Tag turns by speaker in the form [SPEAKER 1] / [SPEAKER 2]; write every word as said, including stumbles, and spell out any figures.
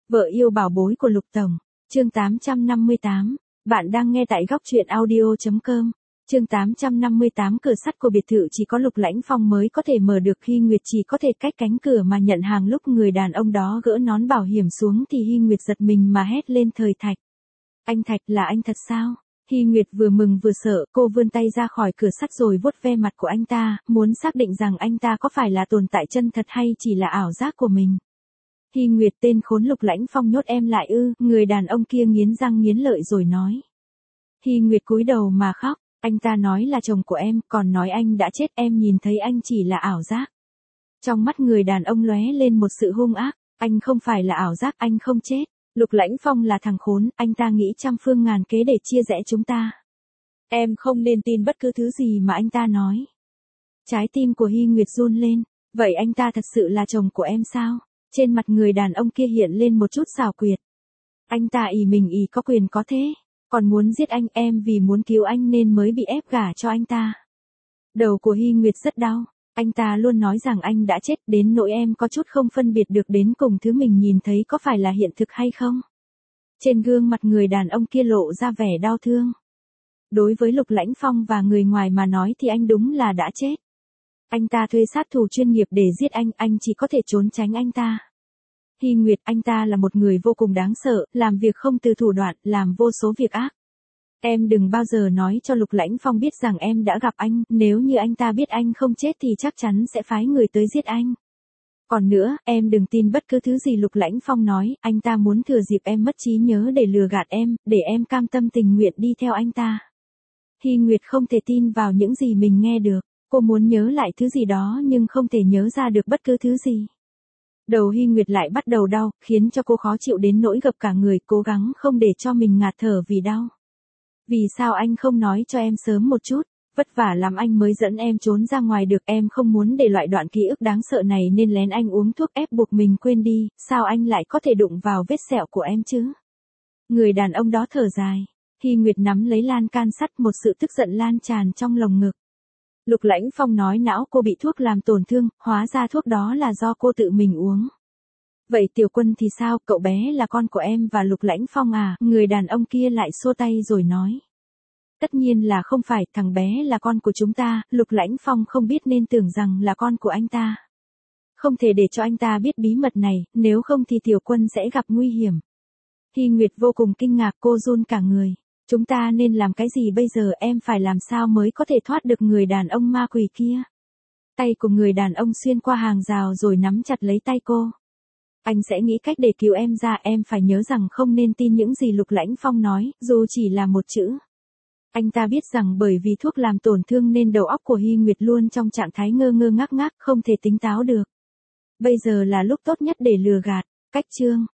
[SPEAKER 1] Vợ yêu bảo bối của Lục Tổng. Chương tám trăm năm mươi tám. Bạn đang nghe tại góc truyện audio chấm com. Chương tám trăm năm mươi tám. Cửa sắt của biệt thự chỉ có Lục Lãnh Phong mới có thể mở được. Hy Nguyệt chỉ có thể cách cánh cửa mà nhận hàng. Lúc người đàn ông đó gỡ nón bảo hiểm xuống thì Hy Nguyệt giật mình mà hét lên: Thời Thạch. Anh Thạch, là anh thật sao? Hy Nguyệt vừa mừng vừa sợ, cô vươn tay ra khỏi cửa sắt rồi vuốt ve mặt của anh ta, muốn xác định rằng anh ta có phải là tồn tại chân thật hay chỉ là ảo giác của mình. Hy Nguyệt, tên khốn Lục Lãnh Phong nhốt em lại ư? Người đàn ông kia nghiến răng nghiến lợi rồi nói. Hy Nguyệt cúi đầu mà khóc, anh ta nói là chồng của em, còn nói anh đã chết, em nhìn thấy anh chỉ là ảo giác. Trong mắt người đàn ông lóe lên một sự hung ác, anh không phải là ảo giác, anh không chết. Lục Lãnh Phong là thằng khốn, anh ta nghĩ trăm phương ngàn kế để chia rẽ chúng ta. Em không nên tin bất cứ thứ gì mà anh ta nói. Trái tim của Hy Nguyệt run lên, vậy anh ta thật sự là chồng của em sao? Trên mặt người đàn ông kia hiện lên một chút xảo quyệt. Anh ta ỷ mình ỷ có quyền có thế, còn muốn giết anh, em vì muốn cứu anh nên mới bị ép gả cho anh ta. Đầu của Hy Nguyệt rất đau, anh ta luôn nói rằng anh đã chết đến nỗi em có chút không phân biệt được đến cùng thứ mình nhìn thấy có phải là hiện thực hay không. Trên gương mặt người đàn ông kia lộ ra vẻ đau thương. Đối với Lục Lãnh Phong và người ngoài mà nói thì anh đúng là đã chết. Anh ta thuê sát thủ chuyên nghiệp để giết anh, anh chỉ có thể trốn tránh anh ta. Hy Nguyệt, anh ta là một người vô cùng đáng sợ, làm việc không từ thủ đoạn, làm vô số việc ác. Em đừng bao giờ nói cho Lục Lãnh Phong biết rằng em đã gặp anh, nếu như anh ta biết anh không chết thì chắc chắn sẽ phái người tới giết anh. Còn nữa, em đừng tin bất cứ thứ gì Lục Lãnh Phong nói, anh ta muốn thừa dịp em mất trí nhớ để lừa gạt em, để em cam tâm tình nguyện đi theo anh ta. Hy Nguyệt không thể tin vào những gì mình nghe được, cô muốn nhớ lại thứ gì đó nhưng không thể nhớ ra được bất cứ thứ gì. Đầu Hy Nguyệt lại bắt đầu đau, khiến cho cô khó chịu đến nỗi gập cả người, cố gắng không để cho mình ngạt thở vì đau. Vì sao anh không nói cho em sớm một chút, vất vả lắm anh mới dẫn em trốn ra ngoài được, em không muốn để loại đoạn ký ức đáng sợ này nên lén anh uống thuốc ép buộc mình quên đi, sao anh lại có thể đụng vào vết sẹo của em chứ? Người đàn ông đó thở dài, Hy Nguyệt nắm lấy lan can sắt, một sự tức giận lan tràn trong lồng ngực. Lục Lãnh Phong nói não cô bị thuốc làm tổn thương, hóa ra thuốc đó là do cô tự mình uống. Vậy Tiểu Quân thì sao, cậu bé là con của em và Lục Lãnh Phong à? Người đàn ông kia lại xua tay rồi nói. Tất nhiên là không phải, thằng bé là con của chúng ta, Lục Lãnh Phong không biết nên tưởng rằng là con của anh ta. Không thể để cho anh ta biết bí mật này, nếu không thì Tiểu Quân sẽ gặp nguy hiểm. Hy Nguyệt vô cùng kinh ngạc, cô run cả người. Chúng ta nên làm cái gì bây giờ, em phải làm sao mới có thể thoát được người đàn ông ma quỷ kia? Tay của người đàn ông xuyên qua hàng rào rồi nắm chặt lấy tay cô. Anh sẽ nghĩ cách để cứu em ra, em phải nhớ rằng không nên tin những gì Lục Lãnh Phong nói, dù chỉ là một chữ. Anh ta biết rằng bởi vì thuốc làm tổn thương nên đầu óc của Hy Nguyệt luôn trong trạng thái ngơ ngơ ngác ngác, không thể tính táo được. Bây giờ là lúc tốt nhất để lừa gạt. Cách chương